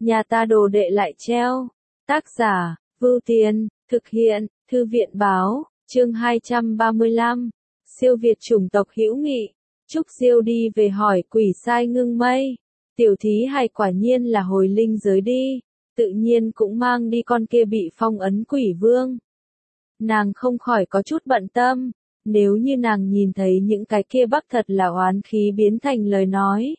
nhà ta đồ đệ lại treo. Tác giả, Vưu Tiền, thực hiện, Thư viện báo, chương 235, siêu việt chủng tộc hữu nghị. Trúc Diêu đi về hỏi quỷ sai Ngưng Mây. Tiểu thí hài quả nhiên là hồi linh giới đi, tự nhiên cũng mang đi con kia bị phong ấn quỷ vương. Nàng không khỏi có chút bận tâm, nếu như nàng nhìn thấy những cái kia bắc thật là oán khí biến thành lời nói.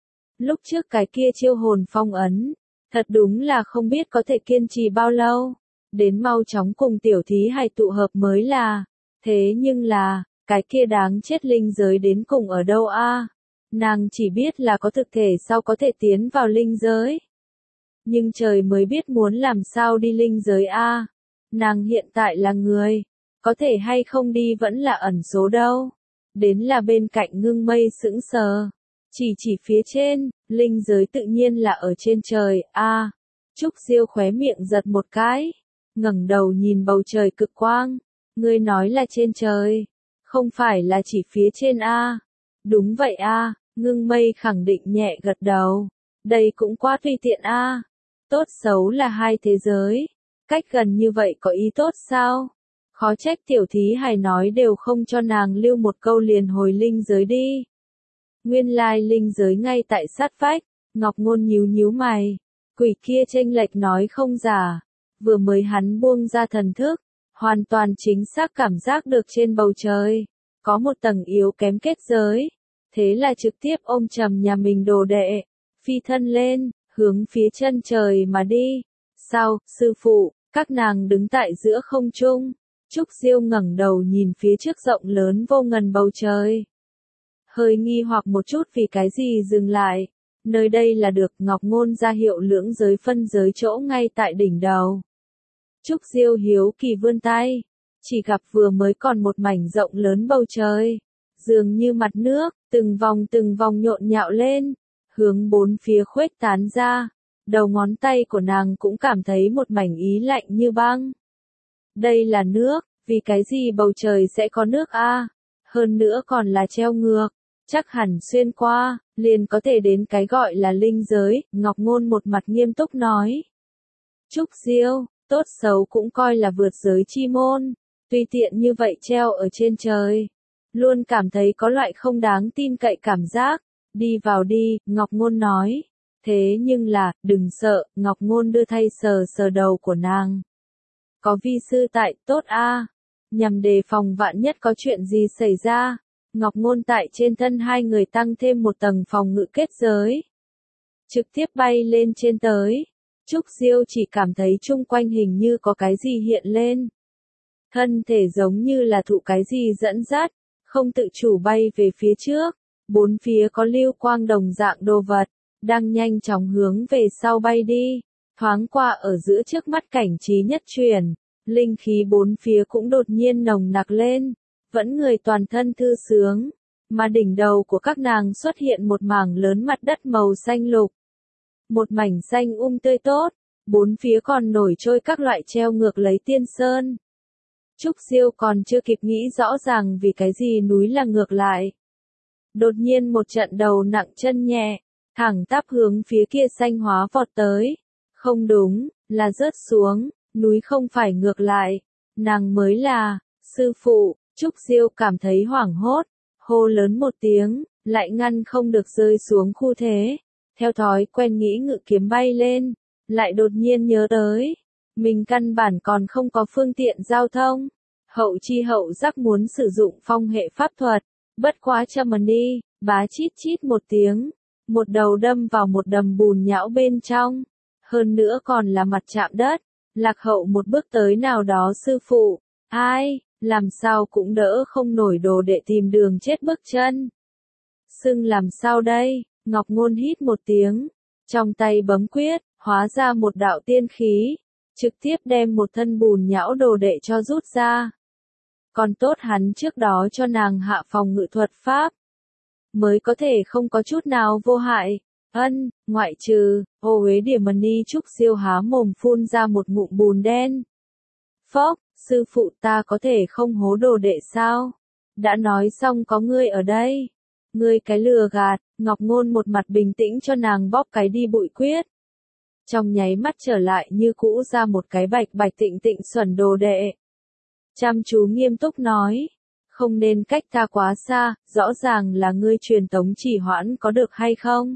Lúc trước cái kia chiêu hồn phong ấn, thật đúng là không biết có thể kiên trì bao lâu, đến mau chóng cùng tiểu thí hài tụ hợp mới là, thế nhưng là, cái kia đáng chết linh giới đến cùng ở đâu a? Nàng chỉ biết là có thực thể sau có thể tiến vào linh giới. Nhưng trời mới biết muốn làm sao đi linh giới a. Nàng hiện tại là người, có thể hay không đi vẫn là ẩn số đâu. Đến là bên cạnh Ngưng Mây sững sờ, chỉ phía trên, linh giới tự nhiên là ở trên trời a. Trúc Diêu khóe miệng giật một cái, ngẩng đầu nhìn bầu trời cực quang, ngươi nói là trên trời, không phải là chỉ phía trên a? Đúng vậy a. Ngưng Mây khẳng định nhẹ gật đầu, đây cũng quá tùy tiện a. Tốt xấu là hai thế giới, cách gần như vậy có ý tốt sao? Khó trách tiểu thí hài nói đều không cho nàng lưu một câu liền hồi linh giới đi. Nguyên lai linh giới ngay tại sát vách. Ngọc Ngôn nhíu mày, quỷ kia chênh lệch nói không giả, vừa mới hắn buông ra thần thức, hoàn toàn chính xác cảm giác được trên bầu trời có một tầng yếu kém kết giới, thế là trực tiếp ôm chầm nhà mình đồ đệ, phi thân lên, hướng phía chân trời mà đi. Sao, sư phụ? Các nàng đứng tại giữa không trung. Trúc Diêu ngẩng đầu nhìn phía trước rộng lớn vô ngần bầu trời, hơi nghi hoặc một chút vì cái gì dừng lại. Nơi đây là được Ngọc Ngôn ra hiệu lưỡng giới phân giới chỗ ngay tại đỉnh đầu. Trúc Diêu hiếu kỳ vươn tay, chỉ gặp vừa mới còn một mảnh rộng lớn bầu trời, dường như mặt nước, từng vòng nhộn nhạo lên, hướng bốn phía khuếch tán ra. Đầu ngón tay của nàng cũng cảm thấy một mảnh ý lạnh như băng. Đây là nước, vì cái gì bầu trời sẽ có nước a? Hơn nữa còn là treo ngược, chắc hẳn xuyên qua, liền có thể đến cái gọi là linh giới. Ngọc Ngôn một mặt nghiêm túc nói. Trúc Diêu, tốt xấu cũng coi là vượt giới chi môn, tùy tiện như vậy treo ở trên trời, luôn cảm thấy có loại không đáng tin cậy cảm giác. Đi vào đi, Ngọc Ngôn nói. Thế nhưng là, đừng sợ, Ngọc Ngôn đưa tay sờ đầu của nàng. Có vi sư tại, tốt a. Nhằm đề phòng vạn nhất có chuyện gì xảy ra, Ngọc Ngôn tại trên thân hai người tăng thêm một tầng phòng ngự kết giới, trực tiếp bay lên trên tới. Trúc Diêu chỉ cảm thấy chung quanh hình như có cái gì hiện lên. Thân thể giống như là thụ cái gì dẫn dắt, không tự chủ bay về phía trước. Bốn phía có lưu quang đồng dạng đồ vật, đang nhanh chóng hướng về sau bay đi. Thoáng qua ở giữa trước mắt cảnh trí nhất truyền, linh khí bốn phía cũng đột nhiên nồng nặc lên, vẫn người toàn thân thư sướng, mà đỉnh đầu của các nàng xuất hiện một mảng lớn mặt đất màu xanh lục. Một mảnh xanh tươi tốt, bốn phía còn nổi trôi các loại treo ngược lấy tiên sơn. Trúc Diêu còn chưa kịp nghĩ rõ ràng vì cái gì núi là ngược lại. Đột nhiên một trận đầu nặng chân nhẹ, thẳng tắp hướng phía kia xanh hóa vọt tới. Không đúng, là rớt xuống, núi không phải ngược lại, nàng mới là, sư phụ. Trúc Diêu cảm thấy hoảng hốt, hô lớn một tiếng, lại ngăn không được rơi xuống khu thế. Theo thói quen nghĩ ngự kiếm bay lên, lại đột nhiên nhớ tới, mình căn bản còn không có phương tiện giao thông. Hậu chi hậu giác muốn sử dụng phong hệ pháp thuật, bất quá châm đi, bá chít chít một tiếng, một đầu đâm vào một đầm bùn nhão bên trong, hơn nữa còn là mặt chạm đất. Lạc Hậu một bước tới nào đó sư phụ, ai, làm sao cũng đỡ không nổi đồ đệ tìm đường chết bước chân. Sưng làm sao đây? Ngọc Ngôn hít một tiếng, trong tay bấm quyết, hóa ra một đạo tiên khí, trực tiếp đem một thân bùn nhão đồ đệ cho rút ra. Còn tốt hắn trước đó cho nàng hạ phòng ngự thuật pháp, mới có thể không có chút nào vô hại. Ngoại trừ, ô uế điểm ni. Trúc Diêu há mồm phun ra một ngụm bùn đen. Phốc, sư phụ ta có thể không hố đồ đệ sao? Đã nói xong có ngươi ở đây. Ngươi cái lừa gạt. Ngọc Ngôn một mặt bình tĩnh cho nàng bóp cái đi bụi quyết. trong nháy mắt trở lại như cũ ra một cái bạch bạch tịnh tịnh xuẩn đồ đệ. Chăm chú nghiêm túc nói, không nên cách ta quá xa, rõ ràng là ngươi truyền tống chỉ hoãn có được hay không?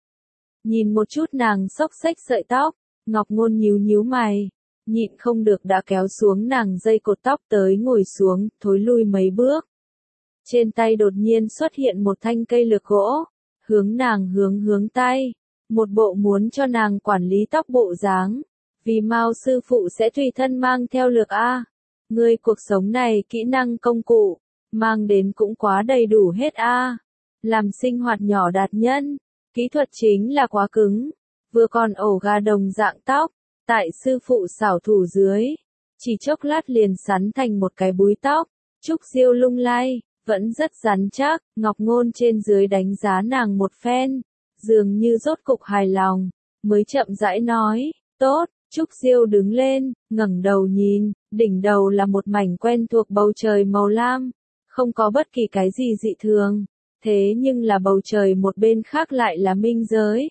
Nhìn một chút nàng xốc xếch sợi tóc, Ngọc Ngôn nhíu nhíu mày, nhịn không được đã kéo xuống nàng dây cột tóc tới ngồi xuống, thối lui mấy bước. Trên tay đột nhiên xuất hiện một thanh cây lược gỗ, hướng nàng hướng tay, một bộ muốn cho nàng quản lý tóc bộ dáng. Vì Mao sư phụ sẽ tùy thân mang theo lược a. Ngươi cuộc sống này kỹ năng công cụ, mang đến cũng quá đầy đủ hết a. Làm sinh hoạt nhỏ đạt nhân, kỹ thuật chính là quá cứng, vừa còn ổ gà đồng dạng tóc, tại sư phụ xảo thủ dưới, chỉ chốc lát liền sắn thành một cái búi tóc, trúc diêu lung lay, vẫn rất rắn chắc. Ngọc Ngôn trên dưới đánh giá nàng một phen, dường như rốt cục hài lòng, mới chậm rãi nói, tốt. Trúc Diêu đứng lên, ngẩng đầu nhìn, đỉnh đầu là một mảnh quen thuộc bầu trời màu lam, không có bất kỳ cái gì dị thường, thế nhưng là bầu trời một bên khác lại là minh giới.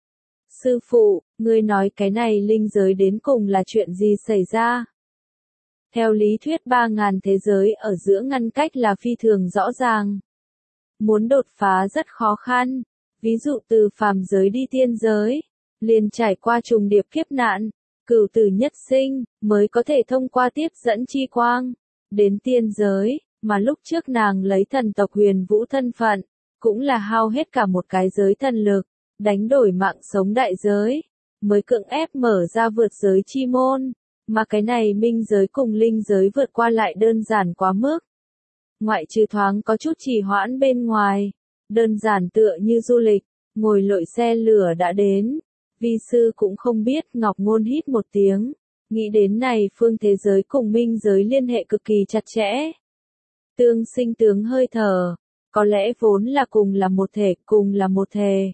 Sư phụ, ngươi nói cái này linh giới đến cùng là chuyện gì xảy ra? Theo lý thuyết 3.000 thế giới ở giữa ngăn cách là phi thường rõ ràng. Muốn đột phá rất khó khăn, ví dụ từ phàm giới đi tiên giới, liền trải qua trùng điệp kiếp nạn, cửu tử nhất sinh, mới có thể thông qua tiếp dẫn chi quang, đến tiên giới, mà lúc trước nàng lấy thần tộc Huyền Vũ thân phận, cũng là hao hết cả một cái giới thần lực, đánh đổi mạng sống đại giới, mới cưỡng ép mở ra vượt giới chi môn, mà cái này minh giới cùng linh giới vượt qua lại đơn giản quá mức. Ngoại trừ thoáng có chút trì hoãn bên ngoài, đơn giản tựa như du lịch, ngồi lội xe lửa đã đến. Vi sư cũng không biết. Ngọc Ngôn hít một tiếng, nghĩ đến này phương thế giới cùng minh giới liên hệ cực kỳ chặt chẽ. Tương sinh tướng hơi thở, có lẽ vốn là cùng là một thể, cùng là một thể.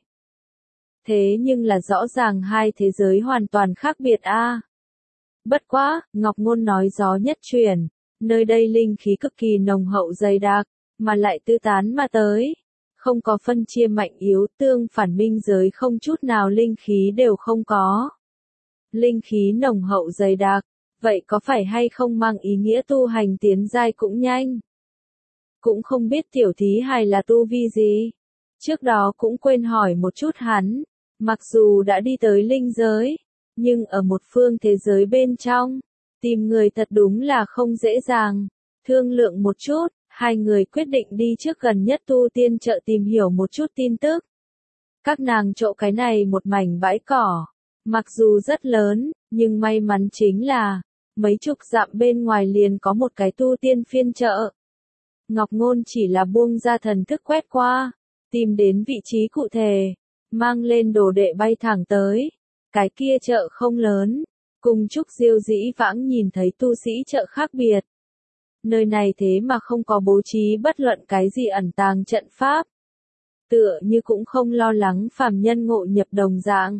Thế nhưng là rõ ràng hai thế giới hoàn toàn khác biệt a. Bất quá, Ngọc Ngôn nói gió nhất chuyển, nơi đây linh khí cực kỳ nồng hậu dày đặc, mà lại tư tán mà tới. Không có phân chia mạnh yếu, tương phản minh giới không chút nào linh khí đều không có. Linh khí nồng hậu dày đặc, vậy có phải hay không mang ý nghĩa tu hành tiến giai cũng nhanh? Cũng không biết tiểu thí hài là tu vi gì. Trước đó cũng quên hỏi một chút hắn, mặc dù đã đi tới linh giới, nhưng ở một phương thế giới bên trong, tìm người thật đúng là không dễ dàng. Thương lượng một chút, hai người quyết định đi trước gần nhất tu tiên chợ tìm hiểu một chút tin tức. Các nàng chỗ cái này một mảnh bãi cỏ, mặc dù rất lớn, nhưng may mắn chính là, mấy chục dặm bên ngoài liền có một cái tu tiên phiên chợ. Ngọc Ngôn chỉ là buông ra thần thức quét qua, tìm đến vị trí cụ thể, mang lên đồ đệ bay thẳng tới. Cái kia chợ không lớn, cùng Trúc Diêu dĩ vãng nhìn thấy tu sĩ chợ khác biệt. Nơi này thế mà không có bố trí bất luận cái gì ẩn tàng trận pháp. Tựa như cũng không lo lắng phàm nhân ngộ nhập đồng dạng.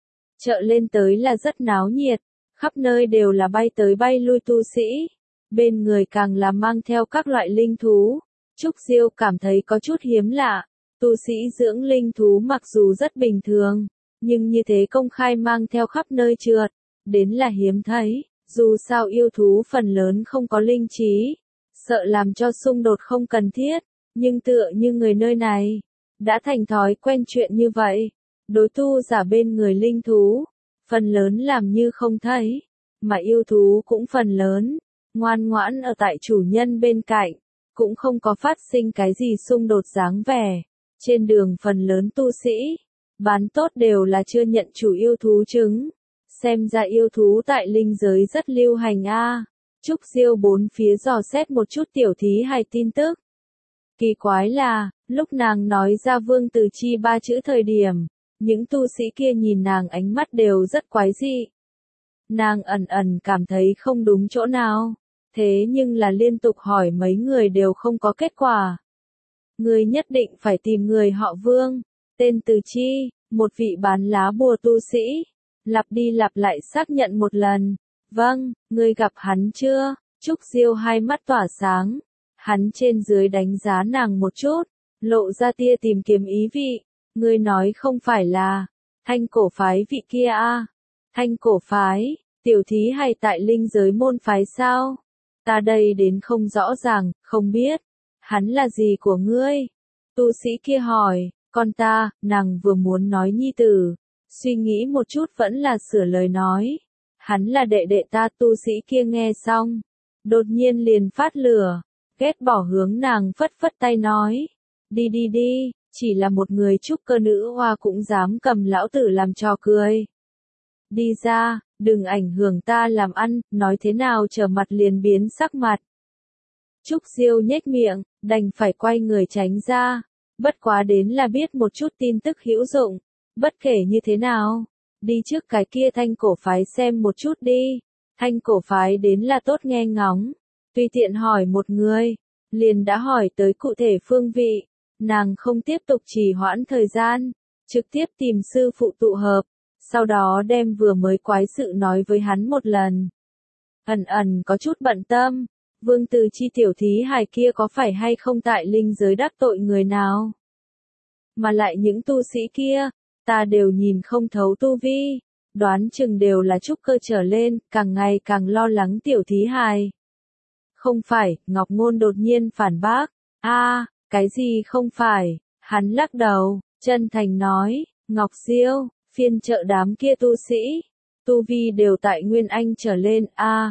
Chợ lên tới là rất náo nhiệt, khắp nơi đều là bay tới bay lui tu sĩ. Bên người càng là mang theo các loại linh thú. Trúc Diêu cảm thấy có chút hiếm lạ, tu sĩ dưỡng linh thú mặc dù rất bình thường, nhưng như thế công khai mang theo khắp nơi trượt, đến là hiếm thấy. Dù sao yêu thú phần lớn không có linh trí, sợ làm cho xung đột không cần thiết, nhưng tựa như người nơi này, đã thành thói quen chuyện như vậy, đối tu giả bên người linh thú, phần lớn làm như không thấy, mà yêu thú cũng phần lớn, ngoan ngoãn ở tại chủ nhân bên cạnh, cũng không có phát sinh cái gì xung đột dáng vẻ. Trên đường phần lớn tu sĩ, bán tốt đều là chưa nhận chủ yêu thú trứng. Xem ra yêu thú tại linh giới rất lưu hành a. Trúc Diêu bốn phía dò xét một chút tiểu thí hài tin tức. Kỳ quái là, lúc nàng nói ra Vương Từ Chi ba chữ thời điểm, những tu sĩ kia nhìn nàng ánh mắt đều rất quái dị. Nàng ẩn ẩn cảm thấy không đúng chỗ nào, thế nhưng là liên tục hỏi mấy người đều không có kết quả. Người nhất định phải tìm người họ Vương, tên Từ Chi, một vị bán lá bùa tu sĩ. Lặp đi lặp lại xác nhận một lần. Vâng, ngươi gặp hắn chưa? Trúc Diêu hai mắt tỏa sáng. Hắn trên dưới đánh giá nàng một chút, lộ ra tia tìm kiếm ý vị. Ngươi nói không phải là thanh cổ phái vị kia a? Thanh cổ phái, tiểu thí hay tại linh giới môn phái sao? Ta đây đến không rõ ràng, không biết. Hắn là gì của ngươi? Tu sĩ kia hỏi, con ta, nàng vừa muốn nói nhi tử. Suy nghĩ một chút vẫn là sửa lời nói. Hắn là đệ đệ ta. Tu sĩ kia nghe xong. Đột nhiên liền phát lửa. Ghét bỏ hướng nàng phất phất tay nói. Đi đi đi, chỉ là một người trúc cơ nữ hoa cũng dám cầm lão tử làm trò cười. Đi ra, đừng ảnh hưởng ta làm ăn, nói thế nào trở mặt liền biến sắc mặt. Trúc Diêu nhếch miệng, đành phải quay người tránh ra. Bất quá đến là biết một chút tin tức hữu dụng. Bất kể như thế nào, đi trước cái kia thanh cổ phái xem một chút đi. Thanh cổ phái đến là tốt nghe ngóng. Tùy tiện hỏi một người, liền đã hỏi tới cụ thể phương vị. Nàng không tiếp tục trì hoãn thời gian, trực tiếp tìm sư phụ tụ hợp. Sau đó đem vừa mới quái sự nói với hắn một lần. Ẩn ẩn có chút bận tâm. Vương Từ Chi tiểu thí hài kia có phải hay không tại linh giới đắc tội người nào? Mà lại những tu sĩ kia, ta đều nhìn không thấu tu vi, đoán chừng đều là trúc cơ trở lên, càng ngày càng lo lắng tiểu thí hài. Không phải, Ngọc Ngôn đột nhiên phản bác. Cái gì không phải? Hắn lắc đầu, chân thành nói, Ngọc Diêu, phiên trợ đám kia tu sĩ, tu vi đều tại Nguyên Anh trở lên.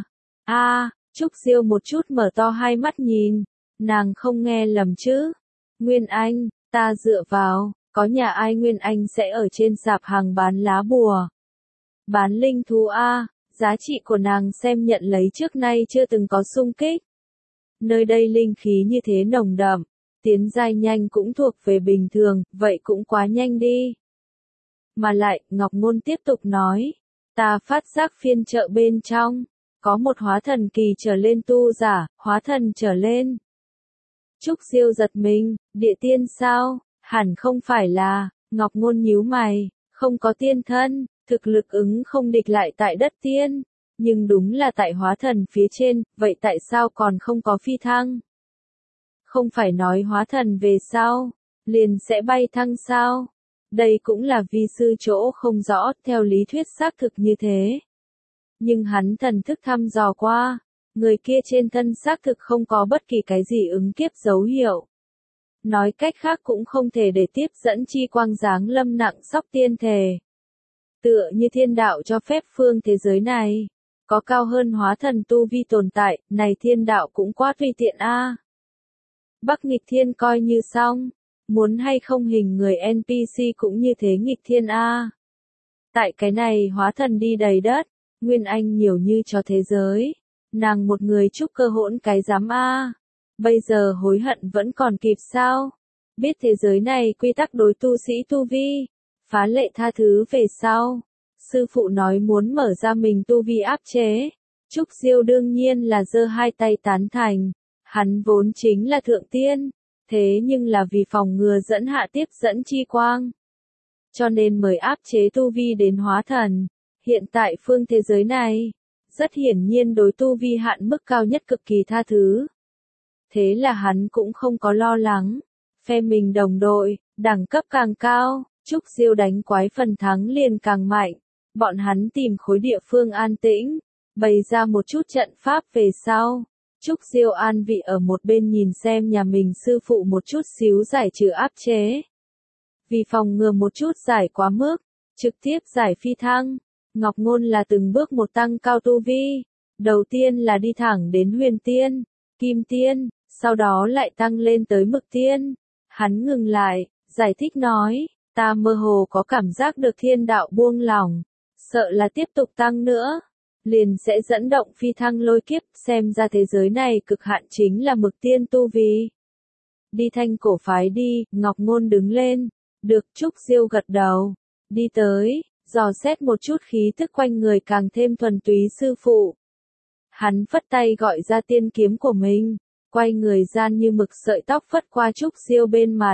Trúc Diêu một chút mở to hai mắt nhìn, nàng không nghe lầm chứ. Nguyên Anh, ta dựa vào, có nhà ai Nguyên Anh sẽ ở trên sạp hàng bán lá bùa. Bán linh thú giá trị của nàng xem nhận lấy trước nay chưa từng có xung kích. Nơi đây linh khí như thế nồng đậm, tiến giai nhanh cũng thuộc về bình thường, vậy cũng quá nhanh đi. Mà lại, Ngọc Ngôn tiếp tục nói, ta phát giác phiên chợ bên trong, có một hóa thần kỳ trở lên tu giả, hóa thần trở lên. Trúc Diêu giật mình, địa tiên sao? Hẳn không phải là, Ngọc Ngôn nhíu mày, không có tiên thân, thực lực ứng không địch lại tại đất tiên, nhưng đúng là tại hóa thần phía trên, vậy tại sao còn không có phi thăng? Không phải nói hóa thần về sau, liền sẽ bay thăng sao? Đây cũng là vi sư chỗ không rõ, theo lý thuyết xác thực như thế. Nhưng hắn thần thức thăm dò qua, người kia trên thân xác thực không có bất kỳ cái gì ứng kiếp dấu hiệu. Nói cách khác cũng không thể để tiếp dẫn chi quang giáng lâm nặng sóc tiên thể. Tựa như thiên đạo cho phép phương thế giới này, có cao hơn hóa thần tu vi tồn tại, này thiên đạo cũng quá tùy tiện Bắc nghịch thiên coi như xong, muốn hay không hình người NPC cũng như thế nghịch thiên Tại cái này hóa thần đi đầy đất, Nguyên Anh nhiều như cho thế giới, nàng một người trúc cơ hỗn cái dám bây giờ hối hận vẫn còn kịp sao? Biết thế giới này quy tắc đối tu sĩ tu vi, phá lệ tha thứ về sau. Sư phụ nói muốn mở ra mình tu vi áp chế. Trúc Diêu đương nhiên là giơ hai tay tán thành. Hắn vốn chính là thượng tiên, thế nhưng là vì phòng ngừa dẫn hạ tiếp dẫn chi quang. Cho nên mời áp chế tu vi đến hóa thần. Hiện tại phương thế giới này, rất hiển nhiên đối tu vi hạn mức cao nhất cực kỳ tha thứ. Thế là hắn cũng không có lo lắng. Phe mình đồng đội, đẳng cấp càng cao, Trúc Diêu đánh quái phần thắng liền càng mạnh. Bọn hắn tìm khối địa phương an tĩnh, bày ra một chút trận pháp về sau. Trúc Diêu an vị ở một bên nhìn xem nhà mình sư phụ một chút xíu giải trừ áp chế. Vì phòng ngừa một chút giải quá mức, trực tiếp giải phi thăng. Ngọc Ngôn là từng bước một tăng cao tu vi. Đầu tiên là đi thẳng đến huyền tiên, kim tiên, sau đó lại tăng lên tới mực tiên. Hắn ngừng lại, giải thích nói, ta mơ hồ có cảm giác được thiên đạo buông lỏng, sợ là tiếp tục tăng nữa, liền sẽ dẫn động phi thăng lôi kiếp, xem ra thế giới này cực hạn chính là mực tiên tu vi. Đi thanh cổ phái đi, Ngọc Ngôn đứng lên, được Trúc Diêu gật đầu, đi tới, dò xét một chút khí thức quanh người càng thêm thuần túy sư phụ. Hắn phất tay gọi ra tiên kiếm của mình, quay người gian như mực sợi tóc phất qua Trúc Diêu bên mặt.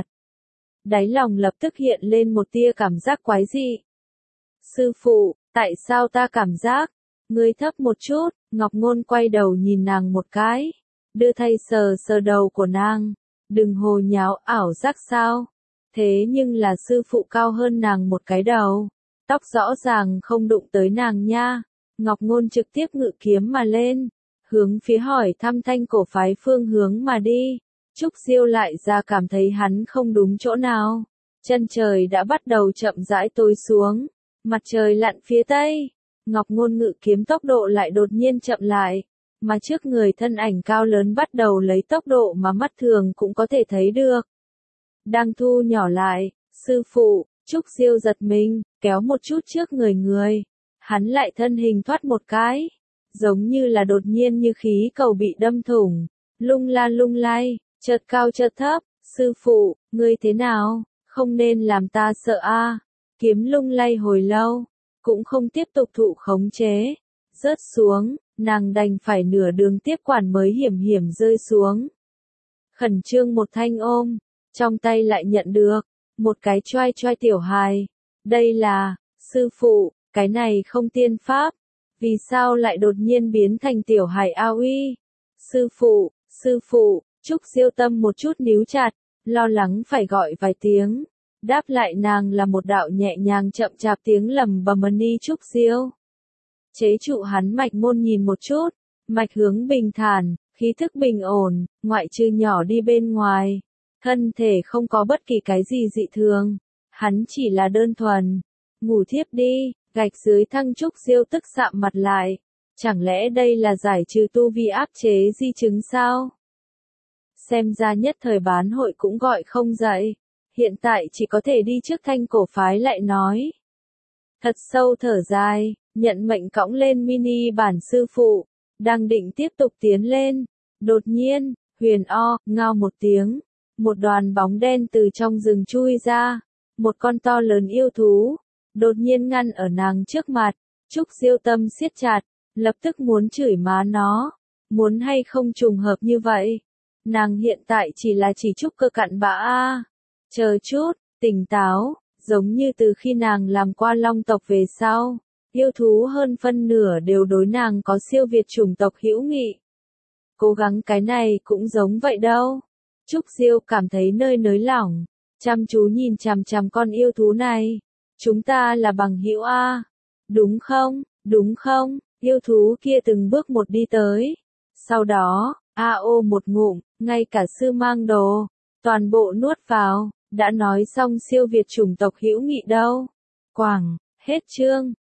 Đáy lòng lập tức hiện lên một tia cảm giác quái dị. Sư phụ, tại sao ta cảm giác? Ngươi thấp một chút, Ngọc Ngôn quay đầu nhìn nàng một cái, đưa tay sờ sờ đầu của nàng. Đừng hồ nháo ảo giác sao? Thế nhưng là sư phụ cao hơn nàng một cái đầu. Tóc rõ ràng không đụng tới nàng nha. Ngọc Ngôn trực tiếp ngự kiếm mà lên, hướng phía hỏi thăm Thanh cổ phái phương hướng mà đi. Trúc Diêu lại ra cảm thấy hắn không đúng chỗ nào. Chân trời đã bắt đầu chậm rãi tối xuống, mặt trời lặn phía tây. Ngọc Ngôn ngự kiếm tốc độ lại đột nhiên chậm lại, mà trước người thân ảnh cao lớn bắt đầu lấy tốc độ mà mắt thường cũng có thể thấy được. Đang thu nhỏ lại, sư phụ, Trúc Diêu giật mình, kéo một chút trước người. Hắn lại thân hình thoát một cái, giống như là đột nhiên như khí cầu bị đâm thủng, lung la lung lay, chợt cao chợt thấp. Sư phụ, ngươi thế nào? Không nên làm ta sợ a. Kiếm lung lay hồi lâu, cũng không tiếp tục thụ khống chế, rớt xuống, nàng đành phải nửa đường tiếp quản mới hiểm hiểm rơi xuống. Khẩn trương một thanh ôm, trong tay lại nhận được một cái choai choai tiểu hài. Đây là, sư phụ, cái này không tiên pháp, vì sao lại đột nhiên biến thành tiểu hài ao uy? Sư phụ, Trúc Diêu tâm một chút níu chặt, lo lắng phải gọi vài tiếng. Đáp lại nàng là một đạo nhẹ nhàng chậm chạp tiếng lầm bầm ni Trúc Diêu. Chế trụ hắn mạch môn nhìn một chút, mạch hướng bình thản, khí thức bình ổn, ngoại trừ nhỏ đi bên ngoài. Thân thể không có bất kỳ cái gì dị thường, hắn chỉ là đơn thuần. Ngủ thiếp đi, gạch dưới thăng Trúc Diêu tức sạm mặt lại. Chẳng lẽ đây là giải trừ tu vi áp chế di chứng sao? Xem ra nhất thời bán hội cũng gọi không dậy. Hiện tại chỉ có thể đi trước Thanh cổ phái lại nói. Thật sâu thở dài, nhận mệnh cõng lên mini bản sư phụ, đang định tiếp tục tiến lên. Đột nhiên, huyền o, ngao một tiếng, một đoàn bóng đen từ trong rừng chui ra, một con to lớn yêu thú, đột nhiên ngăn ở nàng trước mặt. Trúc Diêu tâm siết chặt, lập tức muốn chửi má nó, muốn hay không trùng hợp như vậy. Nàng hiện tại chỉ là chỉ trúc cơ cặn bã a. Chờ chút, tỉnh táo, giống như từ khi nàng làm qua long tộc về sau, yêu thú hơn phân nửa đều đối nàng có siêu việt chủng tộc hữu nghị. Cố gắng cái này cũng giống vậy đâu. Trúc Diêu cảm thấy nơi nới lỏng, chăm chú nhìn chằm chằm con yêu thú này. Chúng ta là bằng hữu a, đúng không? Yêu thú kia từng bước một đi tới. Sau đó, ô một ngụm, ngay cả sư mang đồ, toàn bộ nuốt vào. Đã nói xong siêu việt chủng tộc hữu nghị đâu. Quảng, hết chương.